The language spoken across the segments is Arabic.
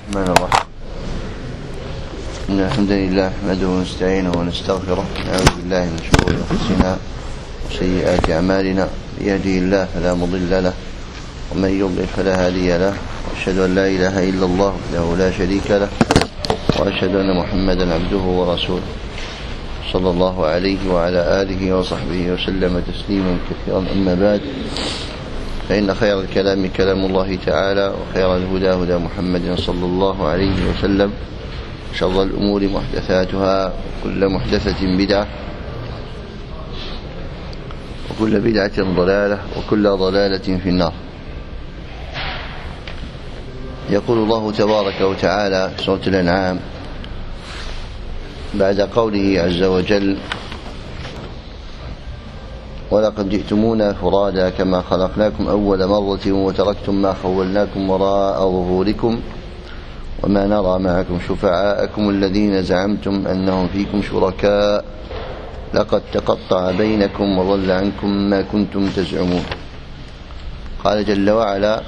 الرحمن الرحيم. إن الحمد لله نحمده ونستعينه ونستغفره، نعوذ بالله من شرور أنفسنا وسيئات أعمالنا، من يهده الله فلا مضل له ومن يضلل فلا هادي له، وأشهد أن لا إله إلا الله وحده لا شريك له، وأشهد أن محمدا عبده ورسوله صلى الله عليه وعلى آله وصحبه وسلم تسليما كثيرا. أما بعد، فإن خير الكلام كلام الله تعالى، وخير الهدى هدى محمد صلى الله عليه وسلم، شر الأمور محدثاتها، وكل محدثة بدعة، وكل بدعة ضلالة، وكل ضلالة في النار. يقول الله تبارك وتعالى في سورة الأنعام بعد قوله عز وجل: ولقد جئتمونا فرادا كما خلقناكم أول مرة وتركتم ما خولناكم وراء ظهوركم وما نرى معكم شفعاءكم الذين زعمتم أنهم فيكم شركاء لقد تقطع بينكم وضل عنكم ما كنتم تزعمون. قال جل وعلا: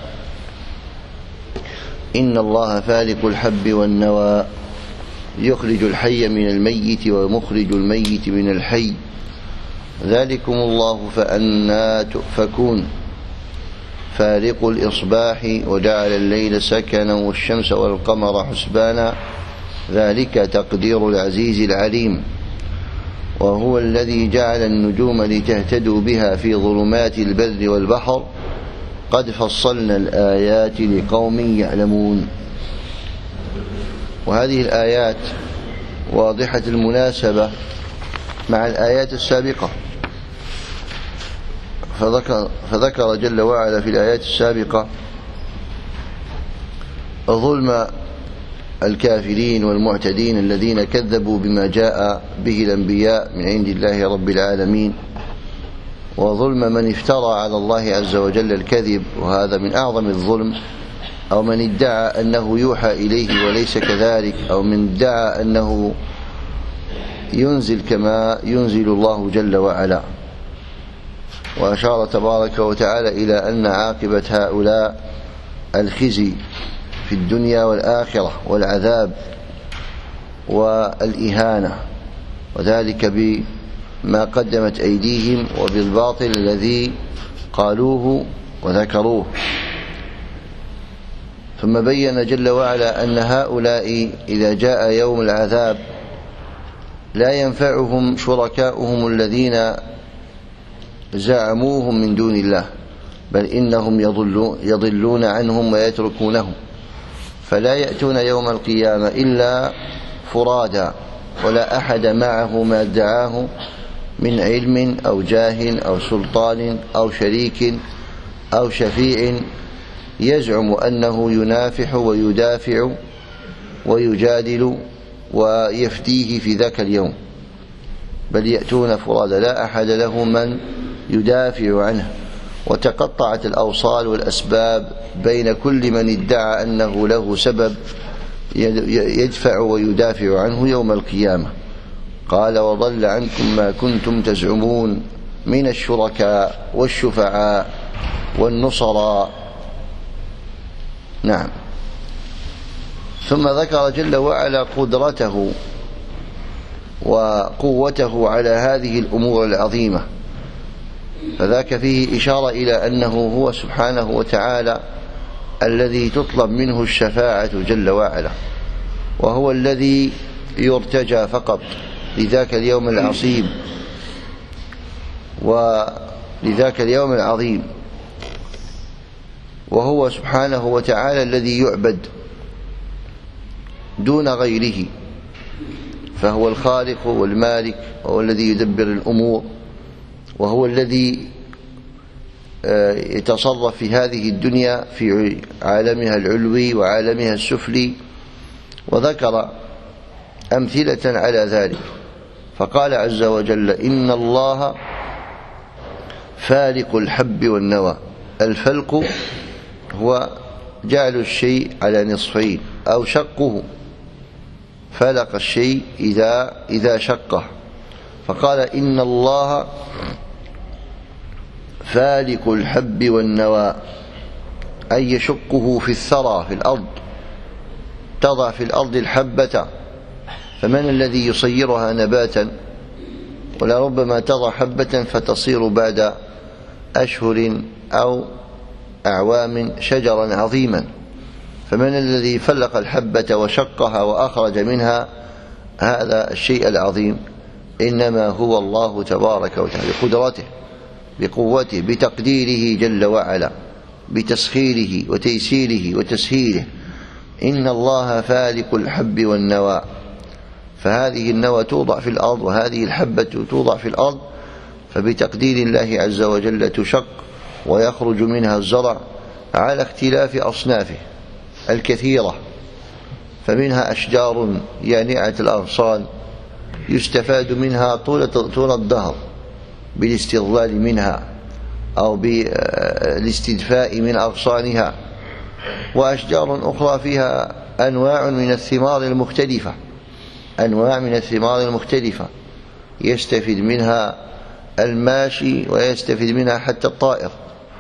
إن الله فالق الحب والنوى يخرج الحي من الميت ومخرج الميت من الحي ذلكم الله فأنى تؤفكون. فالق الإصباح وجعل الليل سكنا والشمس والقمر حسبانا ذلك تقدير العزيز العليم. وهو الذي جعل النجوم لتهتدوا بها في ظلمات البر والبحر قد فصلنا الآيات لقوم يعلمون. وهذه الآيات واضحة المناسبة مع الآيات السابقة، فذكر جل وعلا في الآيات السابقة ظلم الكافرين والمعتدين الذين كذبوا بما جاء به الأنبياء من عند الله رب العالمين، وظلم من افترى على الله عز وجل الكذب، وهذا من أعظم الظلم، أو من ادعى أنه يوحى إليه وليس كذلك، أو من ادعى أنه ينزل كما ينزل الله جل وعلا. وأشار تبارك وتعالى إلى أن عاقبة هؤلاء الخزي في الدنيا والآخرة والعذاب والإهانة، وذلك بما قدمت أيديهم وبالباطل الذي قالوه وذكروه. ثم بين جل وعلا أن هؤلاء إذا جاء يوم العذاب لا ينفعهم شركاؤهم الذين زعموهم من دون الله، بل إنهم يضلون عنهم ويتركونهم، فلا يأتون يوم القيامة إلا فرادا، ولا أحد معه ما ادعاه من علم أو جاه أو سلطان أو شريك أو شفيع يزعم أنه ينافح ويدافع ويجادل ويفتيه في ذاك اليوم، بل يأتون فرادا، لا أحد له من يدافع عنه. وتقطعت الأوصال والأسباب بين كل من ادعى أنه له سبب يدفع ويدافع عنه يوم القيامة. قال: وضل عنكم ما كنتم تزعمون من الشركاء والشفعاء والنصراء. نعم. ثم ذكر جل وعلا قدرته وقوته على هذه الأمور العظيمة، فذاك فيه إشارة إلى أنه هو سبحانه وتعالى الذي تطلب منه الشفاعة جل وعلا، وهو الذي يرتجى فقط لذاك اليوم العصيب ولذاك اليوم العظيم. وهو سبحانه وتعالى الذي يعبد دون غيره، فهو الخالق والمالك، وهو الذي يدبر الأمور، وهو الذي يتصرف في هذه الدنيا في عالمها العلوي وعالمها السفلي. وذكر أمثلة على ذلك، فقال عز وجل: إن الله فالق الحب والنوى. الفلق هو جعل الشيء على نصفين أو شقه، فلق الشيء إذا شقه. فقال: إن الله فالق الحب والنوى، أي يشقه في الثرى في الأرض تضع في الأرض الحبة، فمن الذي يصيرها نباتا؟ ولربما تضع حبة فتصير بعد أشهر أو أعوام شجرا عظيما. فمن الذي فلق الحبة وشقها وأخرج منها هذا الشيء العظيم؟ إنما هو الله تبارك وتعالى، بقدرته، بقوته، بتقديره جل وعلا، بتسخيره وتيسيره وتسهيله. إن الله فالق الحب والنوى. فهذه النوى توضع في الأرض وهذه الحبة توضع في الأرض، فبتقدير الله عز وجل تشق ويخرج منها الزرع على اختلاف أصنافه الكثيرة. فمنها أشجار يانعة الأغصان يستفاد منها طول الدهر بالاستظلال منها أو بالاستدفاء من أغصانها، وأشجار أخرى فيها أنواع من الثمار المختلفة، أنواع من الثمار المختلفة يستفيد منها الماشي ويستفيد منها حتى الطائر.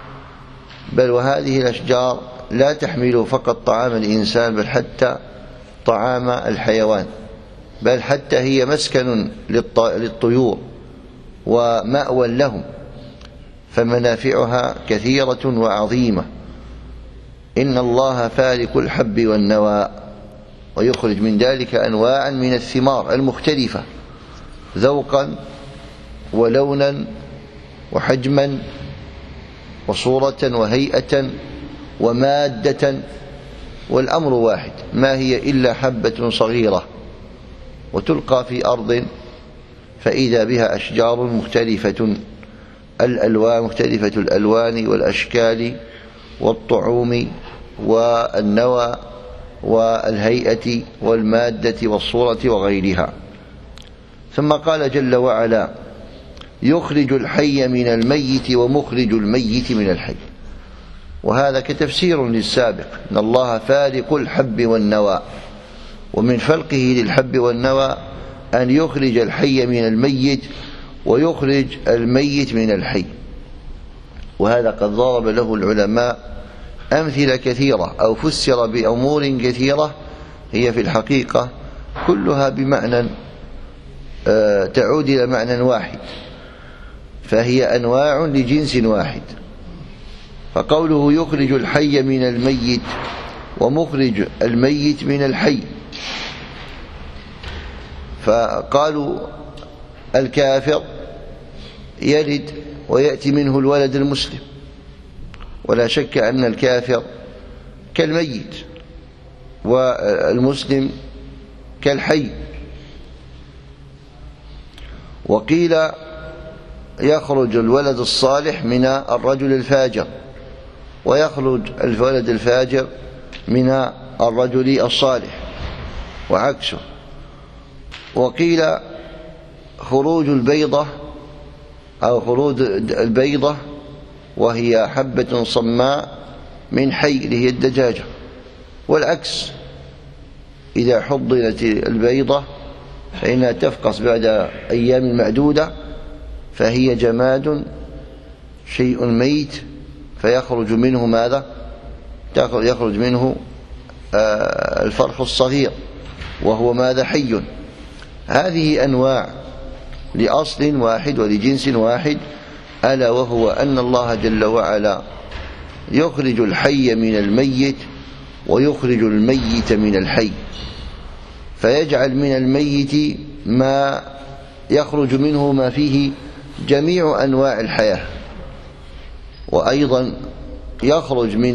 بل وهذه الأشجار لا تحمل فقط طعام الإنسان بل حتى طعام الحيوان، بل حتى هي مسكن للطيور ومأوى لهم، فمنافعها كثيرة وعظيمة. إن الله فالق الحب والنوى، ويخرج من ذلك أنواعا من الثمار المختلفة ذوقا ولونا وحجما وصورة وهيئة ومادة، والأمر واحد، ما هي إلا حبة صغيرة وتلقى في أرض فإذا بها أشجار مختلفة الألوان، مختلفة الألوان والأشكال والطعوم والنوى والهيئة والمادة والصورة وغيرها. ثم قال جل وعلا: يخرج الحي من الميت ومخرج الميت من الحي. وهذا كتفسير للسابق، إن الله فالق الحب والنوى، ومن فلقه للحب والنوى أن يخرج الحي من الميت ويخرج الميت من الحي. وهذا قد ضرب له العلماء أمثلة كثيرة أو فسر بأمور كثيرة هي في الحقيقة كلها بمعنى تعود إلى معنى واحد، فهي أنواع لجنس واحد. فقوله يخرج الحي من الميت ومخرج الميت من الحي، فقالوا الكافر يلد ويأتي منه الولد المسلم، ولا شك أن الكافر كالميت والمسلم كالحي. وقيل يخرج الولد الصالح من الرجل الفاجر، ويخرج الولد الفاجر من الرجل الصالح وعكسه. وقيل خروج البيضة أو خروج البيضة وهي حبة صماء من حي اللي هي الدجاجة، والعكس، إذا حضنت البيضة فإنها تفقس بعد أيام معدودة فهي جماد شيء ميت، فيخرج منه ماذا؟ يخرج منه الفرخ الصغير وهو ماذا؟ حي. هذه أنواع لأصل واحد ولجنس واحد، ألا وهو أن الله جل وعلا يخرج الحي من الميت ويخرج الميت من الحي، فيجعل من الميت ما يخرج منه ما فيه جميع أنواع الحياة، وأيضا يخرج من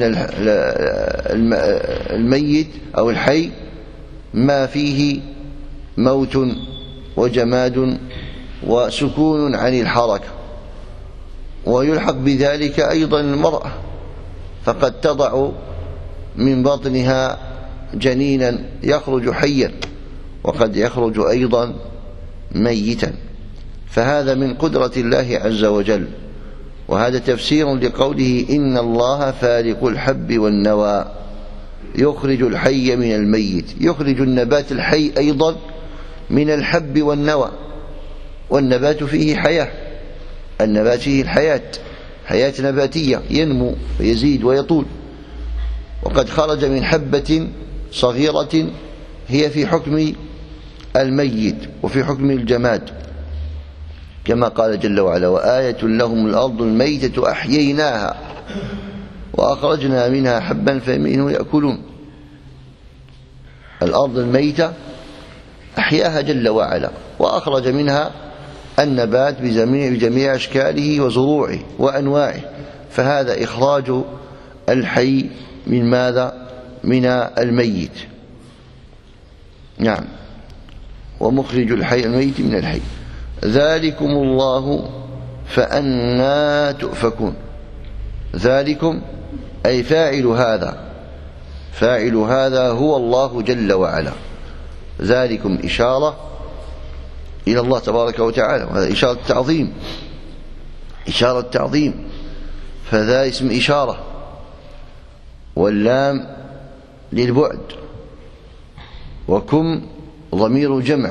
الميت أو الحي ما فيه موت وجماد وسكون عن الحركة. ويلحق بذلك أيضا المرأة، فقد تضع من بطنها جنينا يخرج حيا وقد يخرج أيضا ميتا، فهذا من قدرة الله عز وجل. وهذا تفسير لقوله إن الله فالق الحب والنوى، يخرج الحي من الميت، يخرج النبات الحي أيضا من الحب والنوى، والنبات فيه حياة، النبات فيه الحياة، حياة نباتية، ينمو ويزيد ويطول. وقد خرج من حبة صغيرة هي في حكم الميت وفي حكم الجماد، كما قال جل وعلا: وآية لهم الأرض الميتة أحييناها وأخرجنا منها حبا فمنه يأكلون. الأرض الميتة أحياها جل وعلا وأخرج منها النبات بجميع أشكاله وزروعه وأنواعه، فهذا إخراج الحي من ماذا؟ من الميت. نعم، ومخرج الحي الميت من الحي. ذلكم الله فأنى تؤفكون. ذلكم أي فاعل هذا، فاعل هذا هو الله جل وعلا. ذلكم إشارة إلى الله تبارك وتعالى، وهذا إشارة تعظيم، إشارة تعظيم، فذا اسم إشارة، واللام للبعد، وكم ضمير جمع،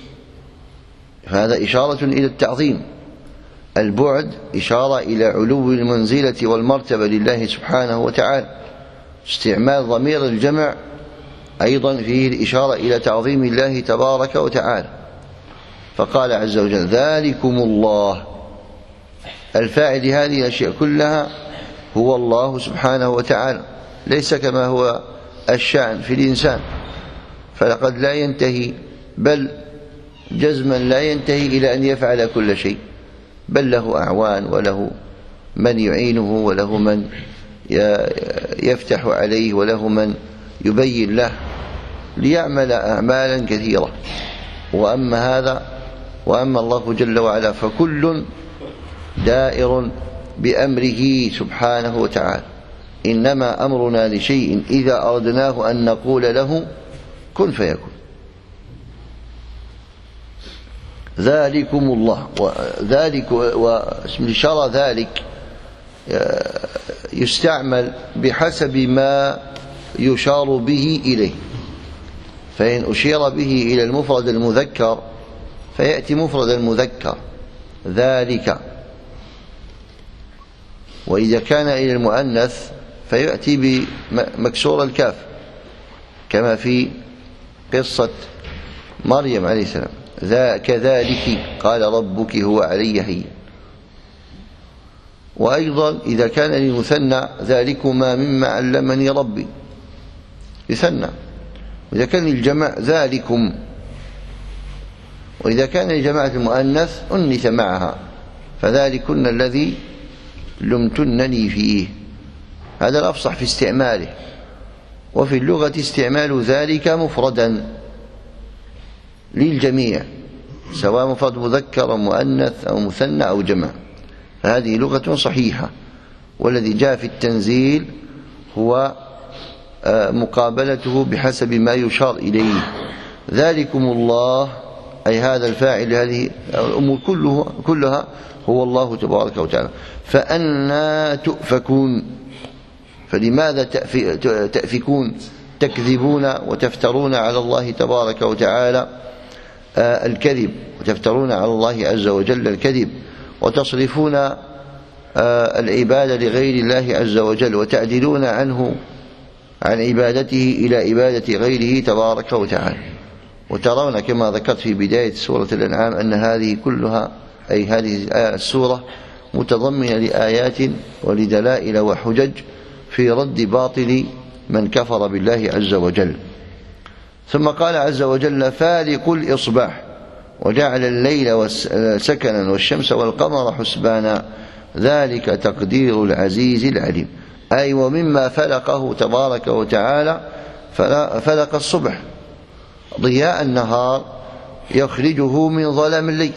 هذا إشارة إلى التعظيم. البعد إشارة إلى علو المنزلة والمرتبة لله سبحانه وتعالى. استعمال ضمير الجمع أيضا فيه الإشارة إلى تعظيم الله تبارك وتعالى. فقال عز وجل: ذلكم الله. الفاعل هذه الأشياء كلها هو الله سبحانه وتعالى، ليس كما هو الشأن في الإنسان، فلقد لا ينتهي، بل جزما لا ينتهي إلى أن يفعل كل شيء، بل له أعوان، وله من يعينه، وله من يفتح عليه، وله من يبين له ليعمل أعمالا كثيرة. وأما الله جل وعلا فكل دائر بأمره سبحانه وتعالى. إنما أمرنا لشيء إذا أردناه أن نقول له كن فيكون. ذلكم الله، وذلك واسم الإشارة ذلك يستعمل بحسب ما يشار به إليه، فإن أشير به إلى المفرد المذكر فيأتي مفرد المذكر ذلك، وإذا كان إلى المؤنث فيأتي بمكسور الكاف، كما في قصة مريم عليه السلام: كذلك قال ربك هو علي هين. وأيضا إذا كان للمثنى: ذلكما مما علمني ربي، يثنى. وإذا كان للجمع: ذلكم. وإذا كان لجماعة المؤنث أنث معها: فذلكن الذي لمتنني فيه. هذا الأفصح في استعماله. وفي اللغة استعمال ذلك مفردا للجميع، سواء مفرد مذكر أو مؤنث أو مثنى أو جمع، فهذه لغة صحيحة. والذي جاء في التنزيل هو مقابلته بحسب ما يشار إليه. ذلكم الله أي هذا الفاعل، هذه الأمور كلها هو الله تبارك وتعالى. فأنى تؤفكون. فلماذا تأفكون؟ تكذبون وتفترون على الله تبارك وتعالى الكذب، وتفترون على الله عز وجل الكذب، وتصرفون العبادة لغير الله عز وجل، وتعدلون عنه عن عبادته إلى عبادة غيره تبارك وتعالى. وترون كما ذكرت في بداية سورة الأنعام أن هذه كلها، أي هذه السورة، متضمنة لآيات ولدلائل وحجج في رد باطل من كفر بالله عز وجل. ثم قال عز وجل: فالق الإصباح وجعل الليل سكنا والشمس والقمر حسبانا ذلك تقدير العزيز العليم. أي ومما فلقه تبارك وتعالى فلق الصبح، ضياء النهار يخرجه من ظلام الليل،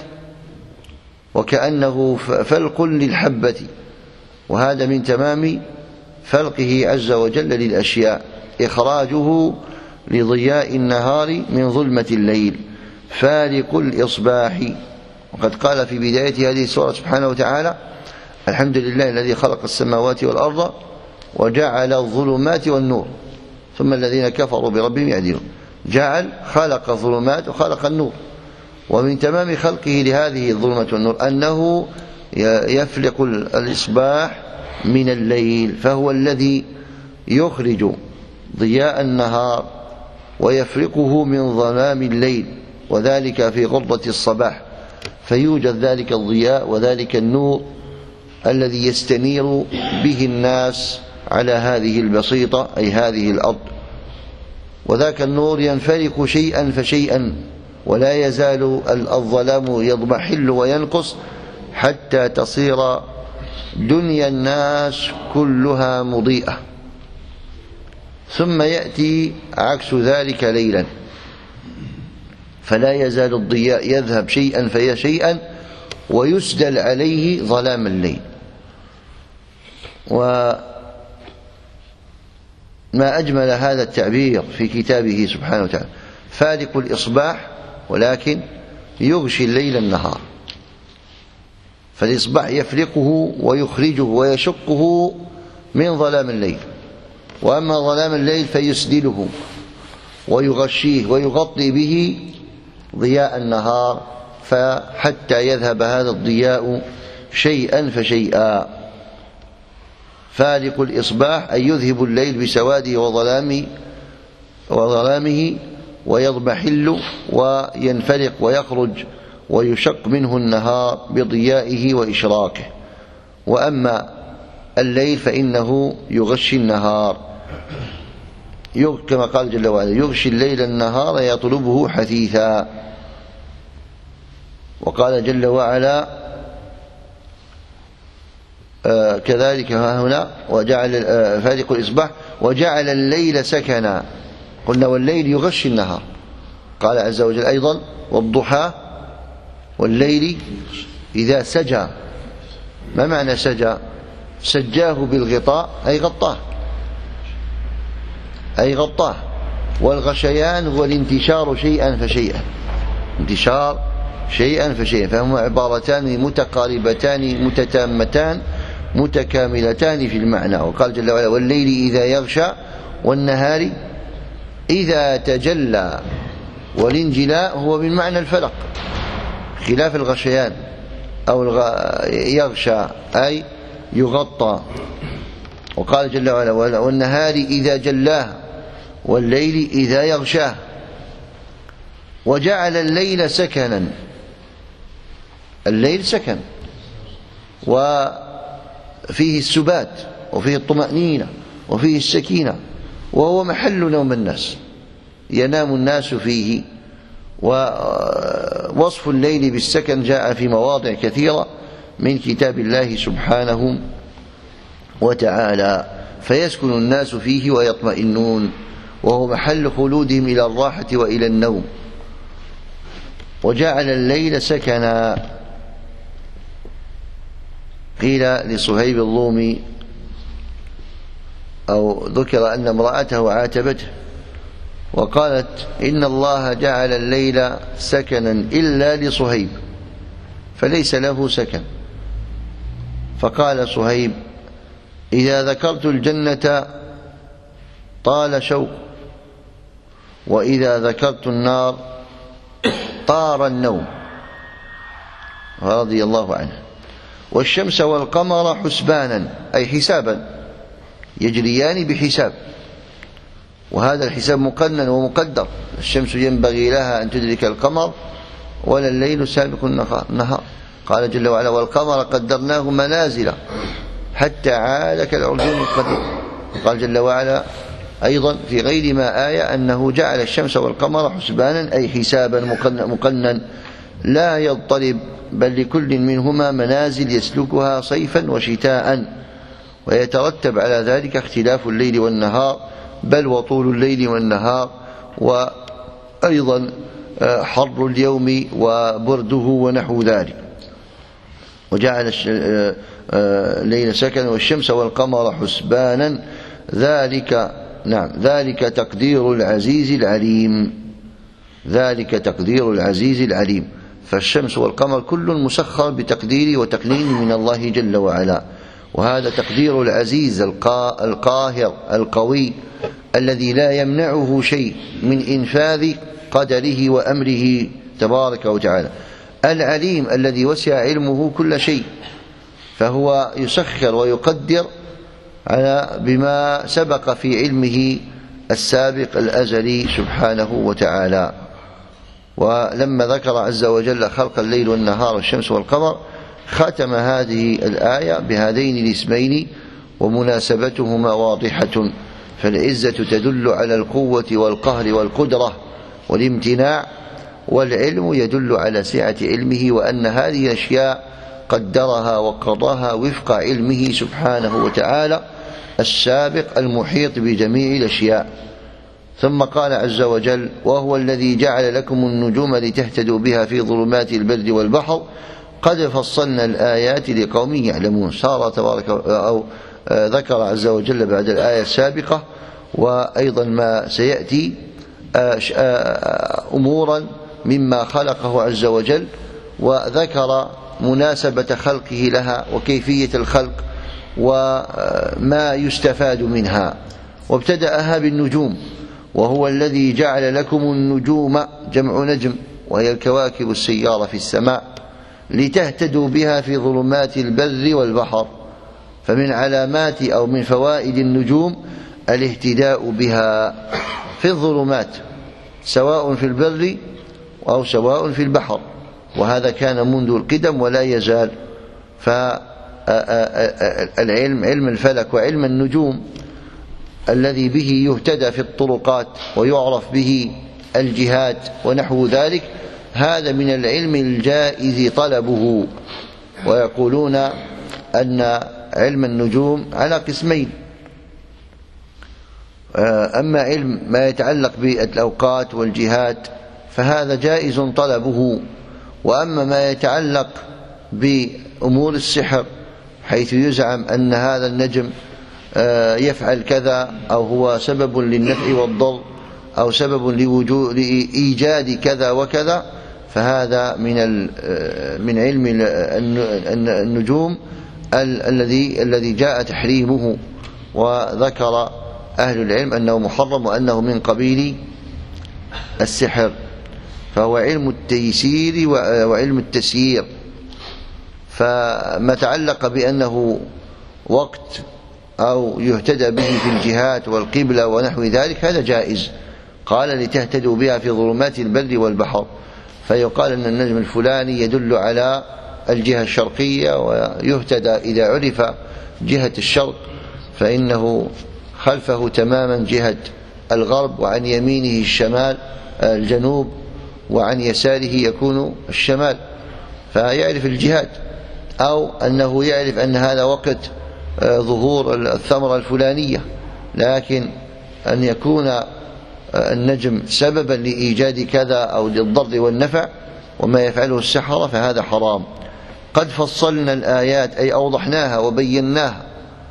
وكأنه فلق للحبة، وهذا من تمام فلقه عز وجل للأشياء، إخراجه لضياء النهار من ظلمة الليل. فالق الإصباح. وقد قال في بداية هذه السورة سبحانه وتعالى: الحمد لله الذي خلق السماوات والأرض وجعل الظلمات والنور ثم الذين كفروا بربهم يعدلون. خلق الظلمات وخلق النور، ومن تمام خلقه لهذه الظلمة والنور أنه يفلق الإصباح من الليل، فهو الذي يخرج ضياء النهار ويفرقه من ظلام الليل، وذلك في غرة الصباح، فيوجد ذلك الضياء وذلك النور الذي يستنير به الناس على هذه البسيطة أي هذه الأرض. وذاك النور ينفرق شيئا فشيئا، ولا يزال الظلام يضمحل وينقص حتى تصير دنيا الناس كلها مضيئة، ثم يأتي عكس ذلك ليلا، فلا يزال الضياء يذهب شيئا فشيئا ويسدل عليه ظلام الليل. وما أجمل هذا التعبير في كتابه سبحانه وتعالى: فالق الإصباح ولكن يغشي الليل النهار. فالإصباح يفلقه ويخرجه ويشقه من ظلام الليل، وأما ظلام الليل فيسدله ويغشيه ويغطي به ضياء النهار، فحتى يذهب هذا الضياء شيئا فشيئا. فالق الإصباح أي يذهب الليل بسواده وظلامه ويضمحل وينفرق ويخرج ويشق منه النهار بضيائه وإشراكه. وأما الليل فإنه يغشي النهار، كما قال جل وعلا: يغشي الليل النهار يطلبه حثيثا. وقال جل وعلا كذلك هنا: وجعل فالق الإصباح وجعل الليل سكنا. قلنا والليل يغشي النهار. قال عز وجل أيضا: والضحى والليل إذا سجى. ما معنى سجى؟ سجاه بالغطاء أي غطاه. والغشيان هو الانتشار شيئا فشيئا، انتشار شيئا فشيئا، فهما عبارتان متقاربتان متتامتان متكاملتان في المعنى. وقال جل وعلا: والليل إذا يغشى والنهار إذا تجلى. والانجلاء هو من معنى الفلق خلاف الغشيان أو يغشى أي يغطى. وقال جل وعلا: والنهار إذا جلاه والليل إذا يغشاه. وجعل الليل سكنا. الليل سكن وفيه السبات وفيه الطمأنينة وفيه السكينة، وهو محل نوم الناس، ينام الناس فيه. ووصف الليل بالسكن جاء في مواضع كثيرة من كتاب الله سبحانه وتعالى، فيسكن الناس فيه ويطمئنون، وهو محل خلودهم إلى الراحة وإلى النوم. وجعل الليل سكنا. قيل لصهيب الرومي أو ذكر أن امرأته عاتبته وقالت: إن الله جعل الليل سكنا إلا لصهيب فليس له سكن. فقال صهيب: إذا ذكرت الجنة طال شوق، وإذا ذكرت النار طار النوم، رضي الله عنه. والشمس والقمر حسبانا أي حسابا، يجريان بحساب، وهذا الحساب مقنن ومقدر. الشمس ينبغي لها أن تدرك القمر ولا الليل سابق النهار. قال جل وعلا: والقمر قدرناه منازل حتى عاد كالعرجون القديم. قال جل وعلا أيضا في غير ما آية أنه جعل الشمس والقمر حسبانا أي حسابا مقنن لا يضطرب، بل لكل منهما منازل يسلكها صيفا وشتاء، ويترتب على ذلك اختلاف الليل والنهار، بل وطول الليل والنهار، وأيضا حر اليوم وبرده ونحو ذلك. وجعل الليل سكنا والشمس والقمر حسبانا ذلك تقدير العزيز العليم. ذلك تقدير العزيز العليم. فالشمس والقمر كل مسخر بتقدير وتقنين من الله جل وعلا، وهذا تقدير العزيز القاهر القوي الذي لا يمنعه شيء من إنفاذ قدره وأمره تبارك وتعالى. العليم الذي وسع علمه كل شيء، فهو يسخر ويقدر على بما سبق في علمه السابق الأزلي سبحانه وتعالى. ولما ذكر عز وجل خلق الليل والنهار والشمس والقمر ختم هذه الآية بهذين الاسمين ومناسبتهما واضحة، فالعزة تدل على القوة والقهر والقدرة والامتناع، والعلم يدل على سعة علمه وأن هذه الأشياء قدرها وقضاها وفق علمه سبحانه وتعالى السابق المحيط بجميع الأشياء. ثم قال عز وجل: وهو الذي جعل لكم النجوم لتهتدوا بها في ظلمات البر والبحر قد فصلنا الآيات لقوم يعلمون. صار تبارك أو ذكر عز وجل بعد الآية السابقة وأيضا ما سيأتي أمورا مما خلقه عز وجل، وذكر مناسبة خلقه لها وكيفية الخلق وما يستفاد منها. وابتدأها بالنجوم: وهو الذي جعل لكم النجوم، جمع نجم، وهي الكواكب السيارة في السماء، لتهتدوا بها في ظلمات البر والبحر. فمن علامات أو من فوائد النجوم الاهتداء بها في الظلمات، سواء في البر أو سواء في البحر، وهذا كان منذ القدم ولا يزال. فالعلم، علم الفلك وعلم النجوم الذي به يهتدى في الطرقات ويعرف به الجهات ونحو ذلك، هذا من العلم الجائز طلبه. ويقولون أن علم النجوم على قسمين: أما علم ما يتعلق بالأوقات والجهات فهذا جائز طلبه، وأما ما يتعلق بأمور السحر حيث يزعم أن هذا النجم يفعل كذا أو هو سبب للنفع والضر أو سبب لإيجاد كذا وكذا، فهذا من علم النجوم الذي جاء تحريمه، وذكر أهل العلم أنه محرم وأنه من قبيل السحر، فهو علم التيسير وعلم التسيير. فما تعلق بأنه وقت أو يهتدى به في الجهات والقبلة ونحو ذلك هذا جائز. قال: لتهتدوا بها في ظلمات البر والبحر، فيقال أن النجم الفلاني يدل على الجهة الشرقية، ويهتدى إذا عرف جهة الشرق فإنه خلفه تماما جهة الغرب، وعن يمينه الشمال الجنوب، وعن يساره يكون الشمال، فيعرف الجهات. أو أنه يعرف أن هذا وقت ظهور الثمرة الفلانية، لكن أن يكون النجم سببا لإيجاد كذا أو للضر والنفع وما يفعله السحرة فهذا حرام. قد فصلنا الآيات أي أوضحناها وبيناها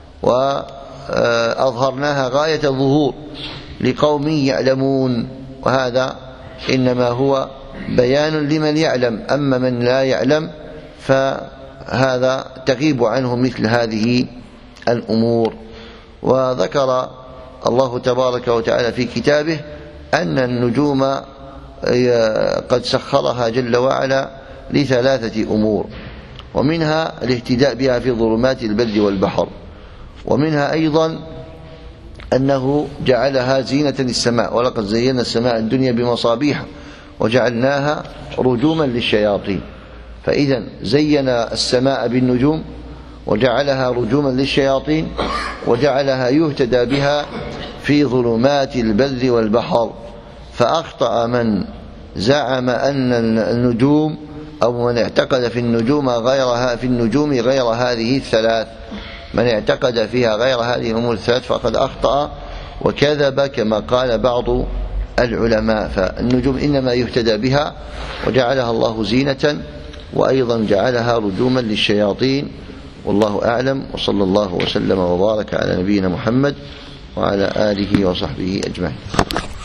وأظهرناها غاية الظهور لقوم يعلمون، وهذا إنما هو بيان لمن يعلم، أما من لا يعلم فهذا تغيب عنه مثل هذه الأمور. وذكر الله تبارك وتعالى في كتابه أن النجوم قد سخرها جل وعلا لثلاثة أمور، ومنها الاهتداء بها في ظلمات البر والبحر، ومنها أيضا أنه جعلها زينة للسماء: ولقد زينا السماء الدنيا بمصابيح وجعلناها رجوما للشياطين. فإذا زين السماء بالنجوم وجعلها رجوما للشياطين، وجعلها يهتدى بها في ظلمات البر والبحر. فأخطأ من زعم أن النجوم أو من اعتقد في النجوم غير هذه الثلاث، من اعتقد فيها غير هذه الأمور الثلاث فقد أخطأ وكذب كما قال بعض العلماء. فالنجوم إنما يهتدى بها، وجعلها الله زينة، وأيضا جعلها رجوما للشياطين. والله أعلم، وصلى الله وسلم وبارك على نبينا محمد وعلى آله وصحبه أجمعين.